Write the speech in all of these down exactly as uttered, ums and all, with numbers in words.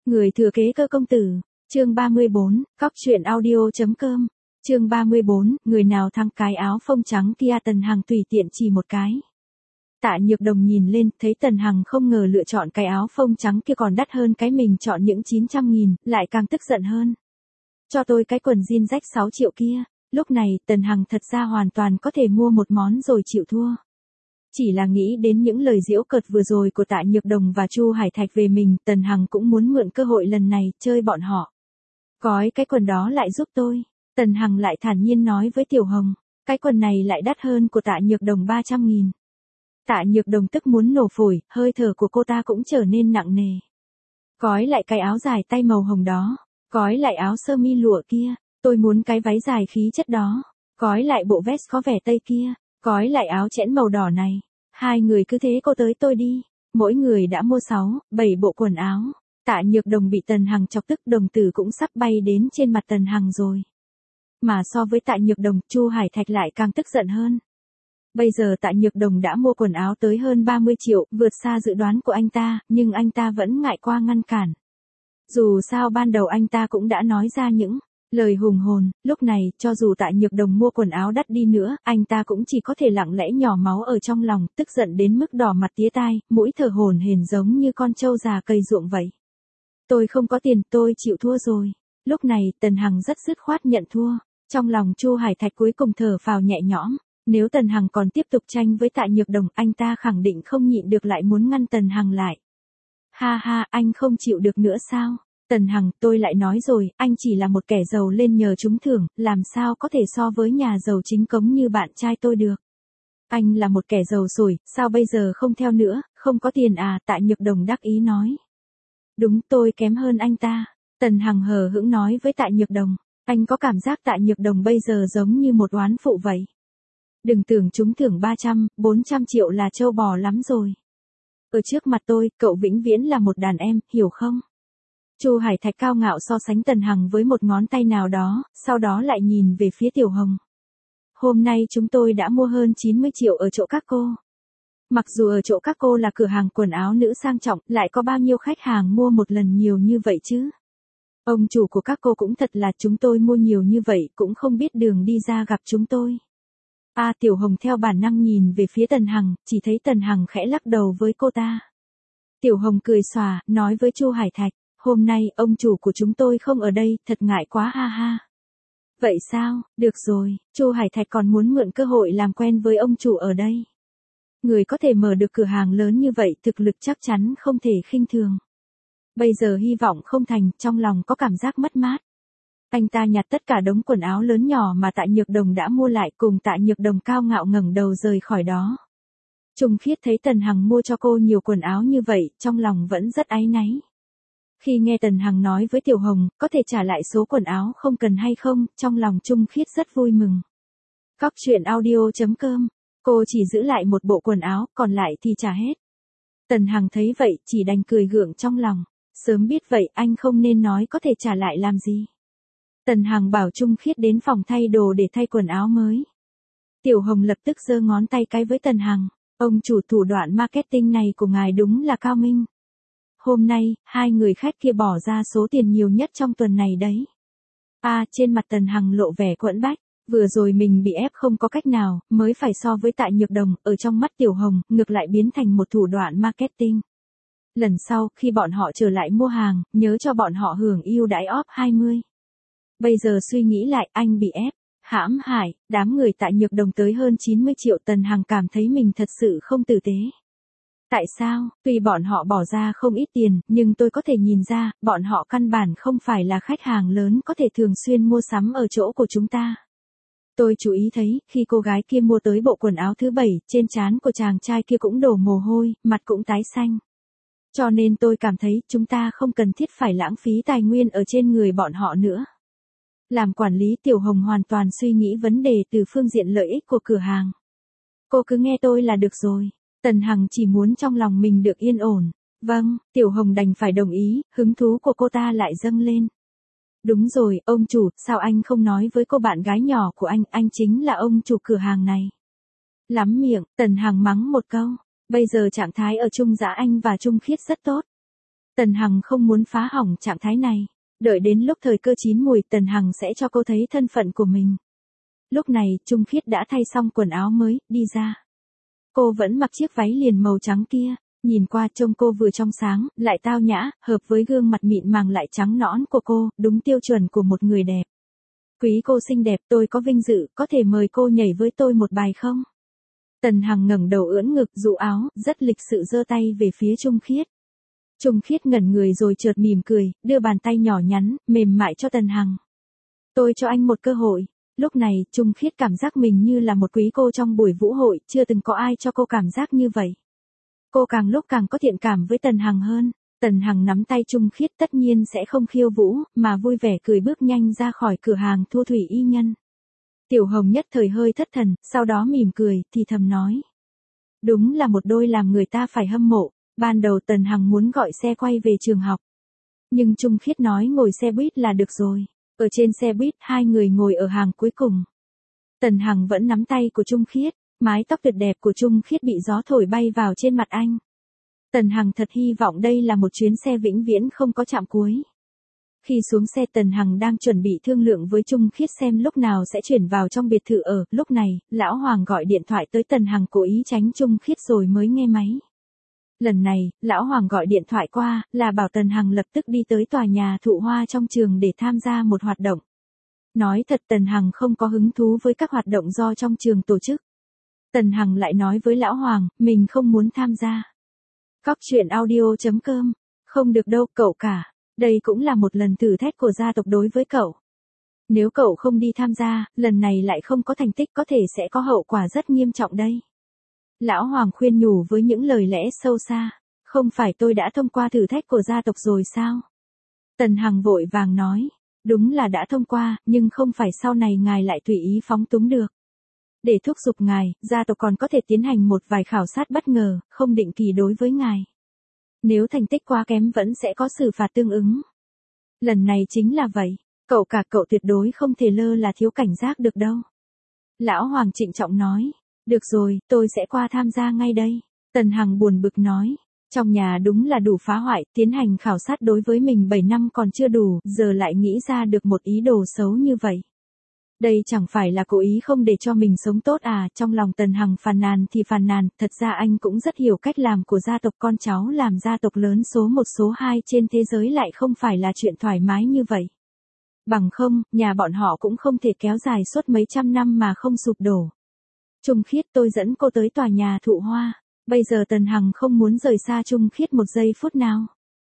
Người thừa kế Cơ công tử, chương ba mươi bốn, cóc truyện audio.com, chương ba mươi bốn, người nào thắng cái áo phông trắng kia. Tần Hằng tùy tiện chỉ một cái. Tạ Nhược Đồng nhìn lên, thấy Tần Hằng không ngờ lựa chọn cái áo phông trắng kia còn đắt hơn cái mình chọn những chín trăm nghìn, lại càng tức giận hơn. Cho tôi cái quần jean rách sáu triệu kia. Lúc này, Tần Hằng thật ra hoàn toàn có thể mua một món rồi chịu thua. Chỉ là nghĩ đến những lời giễu cợt vừa rồi của Tạ Nhược Đồng và Chu Hải Thạch về mình, Tần Hằng cũng muốn mượn cơ hội lần này, chơi bọn họ. Gói cái quần đó lại giúp tôi. Tần Hằng lại thản nhiên nói với Tiểu Hồng, cái quần này lại đắt hơn của Tạ Nhược Đồng ba trăm nghìn. Tạ Nhược Đồng tức muốn nổ phổi, hơi thở của cô ta cũng trở nên nặng nề. Gói lại cái áo dài tay màu hồng đó. Gói lại áo sơ mi lụa kia. Tôi muốn cái váy dài khí chất đó. Gói lại bộ vest có vẻ tây kia. Gói lại áo chẽn màu đỏ này. Hai người cứ thế cô tới tôi đi. Mỗi người đã mua sáu, bảy bộ quần áo. Tạ Nhược Đồng bị Tần Hằng chọc tức, đồng tử cũng sắp bay đến trên mặt Tần Hằng rồi. Mà so với Tạ Nhược Đồng, Chu Hải Thạch lại càng tức giận hơn. Bây giờ Tạ Nhược Đồng đã mua quần áo tới hơn ba mươi triệu, vượt xa dự đoán của anh ta, nhưng anh ta vẫn ngại qua ngăn cản. Dù sao ban đầu anh ta cũng đã nói ra những lời hùng hồn, lúc này, cho dù Tạ Nhược Đồng mua quần áo đắt đi nữa, anh ta cũng chỉ có thể lặng lẽ nhỏ máu ở trong lòng, tức giận đến mức đỏ mặt tía tai, mũi thở hổn hển giống như con trâu già cày ruộng vậy. Tôi không có tiền, tôi chịu thua rồi. Lúc này, Tần Hằng rất dứt khoát nhận thua. Trong lòng Chu Hải Thạch cuối cùng thở phào nhẹ nhõm. Nếu Tần Hằng còn tiếp tục tranh với Tạ Nhược Đồng, anh ta khẳng định không nhịn được lại muốn ngăn Tần Hằng lại. Ha ha, anh không chịu được nữa sao? Tần Hằng, tôi lại nói rồi, anh chỉ là một kẻ giàu lên nhờ trúng thưởng, làm sao có thể so với nhà giàu chính cống như bạn trai tôi được. Anh là một kẻ giàu rồi, sao bây giờ không theo nữa, không có tiền à? Tạ Nhược Đồng đắc ý nói. Đúng, tôi kém hơn anh ta. Tần Hằng hờ hững nói với Tạ Nhược Đồng. Anh có cảm giác Tạ Nhược Đồng bây giờ giống như một oán phụ vậy. Đừng tưởng trúng thưởng ba trăm, bốn trăm triệu là trâu bò lắm rồi. Ở trước mặt tôi, cậu vĩnh viễn là một đàn em, hiểu không? Chu Hải Thạch cao ngạo so sánh Tần Hằng với một ngón tay nào đó, sau đó lại nhìn về phía Tiểu Hồng. Hôm nay chúng tôi đã mua hơn chín mươi triệu ở chỗ các cô. Mặc dù ở chỗ các cô là cửa hàng quần áo nữ sang trọng, lại có bao nhiêu khách hàng mua một lần nhiều như vậy chứ? Ông chủ của các cô cũng thật là, chúng tôi mua nhiều như vậy cũng không biết đường đi ra gặp chúng tôi. A à, Tiểu Hồng theo bản năng nhìn về phía Tần Hằng, chỉ thấy Tần Hằng khẽ lắc đầu với cô ta. Tiểu Hồng cười xòa, nói với Chu Hải Thạch, hôm nay ông chủ của chúng tôi không ở đây, thật ngại quá ha ha. Vậy sao, được rồi, Chu Hải Thạch còn muốn mượn cơ hội làm quen với ông chủ ở đây. Người có thể mở được cửa hàng lớn như vậy, thực lực chắc chắn không thể khinh thường. Bây giờ hy vọng không thành, trong lòng có cảm giác mất mát. Anh ta nhặt tất cả đống quần áo lớn nhỏ mà Tạ Nhược Đồng đã mua lại, cùng Tạ Nhược Đồng cao ngạo ngẩng đầu rời khỏi đó. Trung Khiết thấy Tần Hằng mua cho cô nhiều quần áo như vậy, trong lòng vẫn rất áy náy. Khi nghe Tần Hằng nói với Tiểu Hồng, có thể trả lại số quần áo không cần hay không, trong lòng Trung Khiết rất vui mừng. Cóc truyện audio.com, cô chỉ giữ lại một bộ quần áo, còn lại thì trả hết. Tần Hằng thấy vậy, chỉ đành cười gượng trong lòng. Sớm biết vậy, anh không nên nói có thể trả lại làm gì. Tần Hằng bảo Trung Khiết đến phòng thay đồ để thay quần áo mới. Tiểu Hồng lập tức giơ ngón tay cái với Tần Hằng. Ông chủ, thủ đoạn marketing này của ngài đúng là cao minh. Hôm nay, hai người khách kia bỏ ra số tiền nhiều nhất trong tuần này đấy. A à, trên mặt Tần Hằng lộ vẻ quẫn bách. Vừa rồi mình bị ép không có cách nào, mới phải so với Tạ Nhược Đồng, ở trong mắt Tiểu Hồng, ngược lại biến thành một thủ đoạn marketing. Lần sau, khi bọn họ trở lại mua hàng, nhớ cho bọn họ hưởng ưu đãi off hai mươi. Bây giờ suy nghĩ lại, anh bị ép, hãm hại, đám người Tạ Nhược Đồng tới hơn chín mươi triệu. Tần Hằng cảm thấy mình thật sự không tử tế. Tại sao? Tuy bọn họ bỏ ra không ít tiền, nhưng tôi có thể nhìn ra, bọn họ căn bản không phải là khách hàng lớn có thể thường xuyên mua sắm ở chỗ của chúng ta. Tôi chú ý thấy, khi cô gái kia mua tới bộ quần áo thứ bảy, trên trán của chàng trai kia cũng đổ mồ hôi, mặt cũng tái xanh. Cho nên tôi cảm thấy, chúng ta không cần thiết phải lãng phí tài nguyên ở trên người bọn họ nữa. Làm quản lý, Tiểu Hồng hoàn toàn suy nghĩ vấn đề từ phương diện lợi ích của cửa hàng. Cô cứ nghe tôi là được rồi. Tần Hằng chỉ muốn trong lòng mình được yên ổn. Vâng, Tiểu Hồng đành phải đồng ý, hứng thú của cô ta lại dâng lên. Đúng rồi, ông chủ, sao anh không nói với cô bạn gái nhỏ của anh, anh chính là ông chủ cửa hàng này. Lắm miệng, Tần Hằng mắng một câu. Bây giờ trạng thái ở Trung Dã Anh và Trung Khiết rất tốt. Tần Hằng không muốn phá hỏng trạng thái này. Đợi đến lúc thời cơ chín mùi Tần Hằng sẽ cho cô thấy thân phận của mình. Lúc này, Trung Khiết đã thay xong quần áo mới, đi ra. Cô vẫn mặc chiếc váy liền màu trắng kia, nhìn qua trông cô vừa trong sáng, lại tao nhã, hợp với gương mặt mịn màng lại trắng nõn của cô, đúng tiêu chuẩn của một người đẹp. Quý cô xinh đẹp, tôi có vinh dự, có thể mời cô nhảy với tôi một bài không? Tần Hằng ngẩng đầu ưỡn ngực, dụ áo, rất lịch sự giơ tay về phía Trung Khiết. Trung Khiết ngẩn người rồi chợt mỉm cười, đưa bàn tay nhỏ nhắn, mềm mại cho Tần Hằng. Tôi cho anh một cơ hội. Lúc này, Trung Khiết cảm giác mình như là một quý cô trong buổi vũ hội, chưa từng có ai cho cô cảm giác như vậy. Cô càng lúc càng có thiện cảm với Tần Hằng hơn. Tần Hằng nắm tay Trung Khiết tất nhiên sẽ không khiêu vũ, mà vui vẻ cười bước nhanh ra khỏi cửa hàng Thu Thủy Y Nhân. Tiểu Hồng nhất thời hơi thất thần, sau đó mỉm cười, thì thầm nói. Đúng là một đôi làm người ta phải hâm mộ. Ban đầu Tần Hằng muốn gọi xe quay về trường học. Nhưng Trung Khiết nói ngồi xe buýt là được rồi. Ở trên xe buýt, hai người ngồi ở hàng cuối cùng. Tần Hằng vẫn nắm tay của Trung Khiết, mái tóc tuyệt đẹp của Trung Khiết bị gió thổi bay vào trên mặt anh. Tần Hằng thật hy vọng đây là một chuyến xe vĩnh viễn không có trạm cuối. Khi xuống xe Tần Hằng đang chuẩn bị thương lượng với Trung Khiết xem lúc nào sẽ chuyển vào trong biệt thự ở, lúc này, Lão Hoàng gọi điện thoại tới Tần Hằng cố ý tránh Trung Khiết rồi mới nghe máy. Lần này, Lão Hoàng gọi điện thoại qua, là bảo Tần Hằng lập tức đi tới tòa nhà thụ hoa trong trường để tham gia một hoạt động. Nói thật Tần Hằng không có hứng thú với các hoạt động do trong trường tổ chức. Tần Hằng lại nói với Lão Hoàng, mình không muốn tham gia. Cóc truyện audio chấm com, không được đâu cậu cả, đây cũng là một lần thử thách của gia tộc đối với cậu. Nếu cậu không đi tham gia, lần này lại không có thành tích có thể sẽ có hậu quả rất nghiêm trọng đây. Lão Hoàng khuyên nhủ với những lời lẽ sâu xa, không phải tôi đã thông qua thử thách của gia tộc rồi sao? Tần Hằng vội vàng nói, đúng là đã thông qua, nhưng không phải sau này ngài lại tùy ý phóng túng được. Để thúc giục ngài, gia tộc còn có thể tiến hành một vài khảo sát bất ngờ, không định kỳ đối với ngài. Nếu thành tích quá kém vẫn sẽ có xử phạt tương ứng. Lần này chính là vậy, cậu cả cậu tuyệt đối không thể lơ là thiếu cảnh giác được đâu. Lão Hoàng trịnh trọng nói. Được rồi, tôi sẽ qua tham gia ngay đây. Tần Hằng buồn bực nói. Trong nhà đúng là đủ phá hoại, tiến hành khảo sát đối với mình bảy năm còn chưa đủ, giờ lại nghĩ ra được một ý đồ xấu như vậy. Đây chẳng phải là cố ý không để cho mình sống tốt à, trong lòng Tần Hằng phàn nàn thì phàn nàn, thật ra anh cũng rất hiểu cách làm của gia tộc con cháu làm gia tộc lớn số một số hai trên thế giới lại không phải là chuyện thoải mái như vậy. Bằng không, nhà bọn họ cũng không thể kéo dài suốt mấy trăm năm mà không sụp đổ. Trung Khiết tôi dẫn cô tới tòa nhà thụ hoa, bây giờ Tần Hằng không muốn rời xa Trung Khiết một giây phút nào.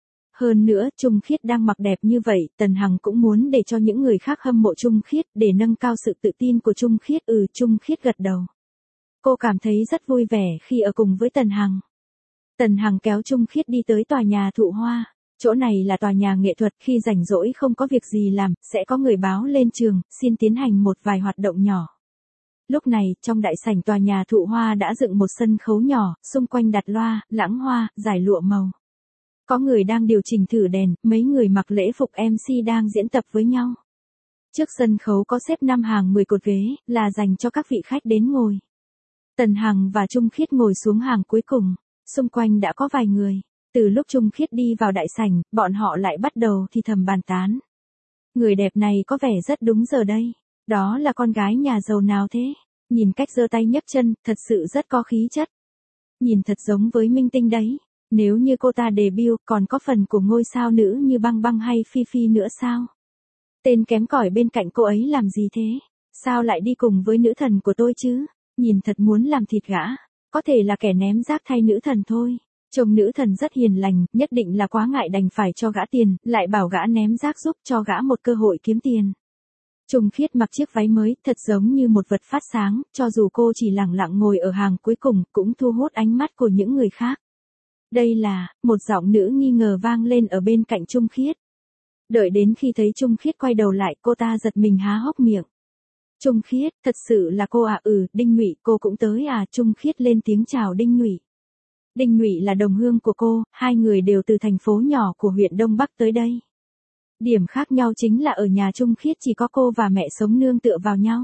Hơn nữa, Trung Khiết đang mặc đẹp như vậy, Tần Hằng cũng muốn để cho những người khác hâm mộ Trung Khiết để nâng cao sự tự tin của Trung Khiết. Ừ, Trung Khiết gật đầu. Cô cảm thấy rất vui vẻ khi ở cùng với Tần Hằng. Tần Hằng kéo Trung Khiết đi tới tòa nhà thụ hoa. Chỗ này là tòa nhà nghệ thuật, khi rảnh rỗi không có việc gì làm, sẽ có người báo lên trường, xin tiến hành một vài hoạt động nhỏ. Lúc này, trong đại sảnh tòa nhà thụ hoa đã dựng một sân khấu nhỏ, xung quanh đặt loa, lãng hoa, giải lụa màu. Có người đang điều chỉnh thử đèn, mấy người mặc lễ phục em xê đang diễn tập với nhau. Trước sân khấu có xếp năm hàng mười cột ghế, là dành cho các vị khách đến ngồi. Tần Hằng và Trung Khiết ngồi xuống hàng cuối cùng, xung quanh đã có vài người. Từ lúc Trung Khiết đi vào đại sảnh, bọn họ lại bắt đầu thì thầm bàn tán. Người đẹp này có vẻ rất đúng giờ đây. Đó là con gái nhà giàu nào thế? Nhìn cách giơ tay nhấc chân, thật sự rất có khí chất. Nhìn thật giống với minh tinh đấy. Nếu như cô ta debut, còn có phần của ngôi sao nữ như Băng Băng hay Phi Phi nữa sao? Tên kém cỏi bên cạnh cô ấy làm gì thế? Sao lại đi cùng với nữ thần của tôi chứ? Nhìn thật muốn làm thịt gã. Có thể là kẻ ném rác thay nữ thần thôi. Chồng nữ thần rất hiền lành, nhất định là quá ngại đành phải cho gã tiền, lại bảo gã ném rác giúp cho gã một cơ hội kiếm tiền. Trung Khiết mặc chiếc váy mới, thật giống như một vật phát sáng, cho dù cô chỉ lẳng lặng ngồi ở hàng cuối cùng, cũng thu hút ánh mắt của những người khác. Đây là, một giọng nữ nghi ngờ vang lên ở bên cạnh Trung Khiết. Đợi đến khi thấy Trung Khiết quay đầu lại, cô ta giật mình há hốc miệng. Trung Khiết, thật sự là cô à? Ừ, Đinh Nhụy, cô cũng tới à? Trung Khiết lên tiếng chào Đinh Nhụy. Đinh Nhụy là đồng hương của cô, hai người đều từ thành phố nhỏ của huyện Đông Bắc tới đây. Điểm khác nhau chính là ở nhà Trung Khiết chỉ có cô và mẹ sống nương tựa vào nhau.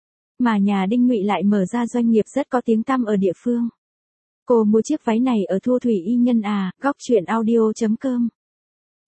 Mà nhà Đinh Nhụy lại mở ra doanh nghiệp rất có tiếng tăm ở địa phương. Cô mua chiếc váy này ở Thu Thủy Y Nhân à, góc truyện audio chấm com.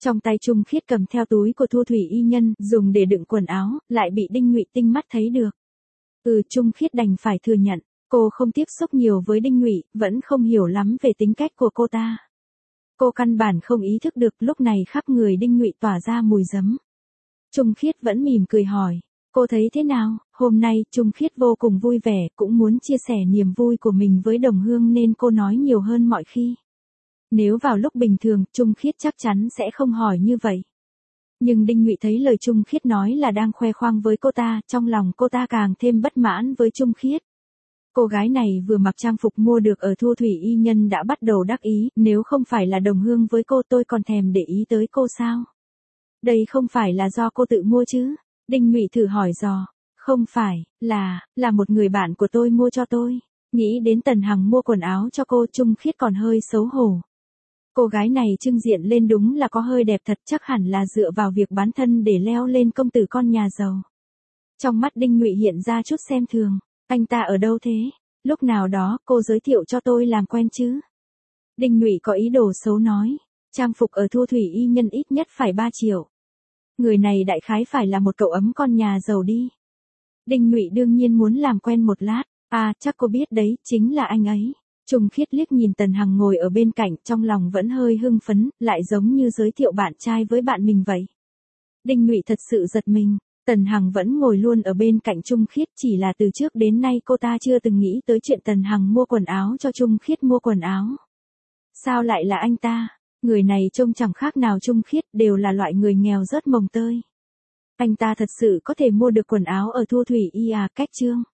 Trong tay Trung Khiết cầm theo túi của Thu Thủy y nhân, dùng để đựng quần áo, lại bị Đinh Ngụy tinh mắt thấy được. Ừ, Trung Khiết đành phải thừa nhận, cô không tiếp xúc nhiều với Đinh Ngụy, vẫn không hiểu lắm về tính cách của cô ta. Cô căn bản không ý thức được lúc này khắp người Đinh Ngụy tỏa ra mùi giấm. Trung Khiết vẫn mỉm cười hỏi, cô thấy thế nào? Hôm nay Trung Khiết vô cùng vui vẻ, cũng muốn chia sẻ niềm vui của mình với đồng hương nên cô nói nhiều hơn mọi khi. Nếu vào lúc bình thường, Trung Khiết chắc chắn sẽ không hỏi như vậy. Nhưng Đinh Ngụy thấy lời Trung Khiết nói là đang khoe khoang với cô ta, trong lòng cô ta càng thêm bất mãn với Trung Khiết. Cô gái này vừa mặc trang phục mua được ở Thu Thủy y nhân đã bắt đầu đắc ý, nếu không phải là đồng hương với cô tôi còn thèm để ý tới cô sao? Đây không phải là do cô tự mua chứ? Đinh Ngụy thử hỏi dò. Không phải, là, là một người bạn của tôi mua cho tôi. Nghĩ đến Tần Hằng mua quần áo cho cô, Trung Khiết còn hơi xấu hổ. Cô gái này trưng diện lên đúng là có hơi đẹp thật, chắc hẳn là dựa vào việc bán thân để leo lên công tử con nhà giàu. Trong mắt Đinh Ngụy hiện ra chút xem thường. Anh ta ở đâu thế? Lúc nào đó cô giới thiệu cho tôi làm quen chứ? Đinh Ngụy có ý đồ xấu nói. Trang phục ở Thu Thủy y nhân ít nhất phải ba triệu. Người này đại khái phải là một cậu ấm con nhà giàu đi. Đinh Ngụy đương nhiên muốn làm quen một lát. À, chắc cô biết đấy, chính là anh ấy. Trung Khiết liếc nhìn Tần Hằng ngồi ở bên cạnh, trong lòng vẫn hơi hưng phấn, lại giống như giới thiệu bạn trai với bạn mình vậy. Đinh Ngụy thật sự giật mình, Tần Hằng vẫn ngồi luôn ở bên cạnh Trung Khiết, chỉ là từ trước đến nay cô ta chưa từng nghĩ tới chuyện Tần Hằng mua quần áo cho Trung Khiết mua quần áo. Sao lại là anh ta? Người này trông chẳng khác nào Trung Khiết, đều là loại người nghèo rớt mồng tơi. Anh ta thật sự có thể mua được quần áo ở Thu Thủy y à? Cách Trương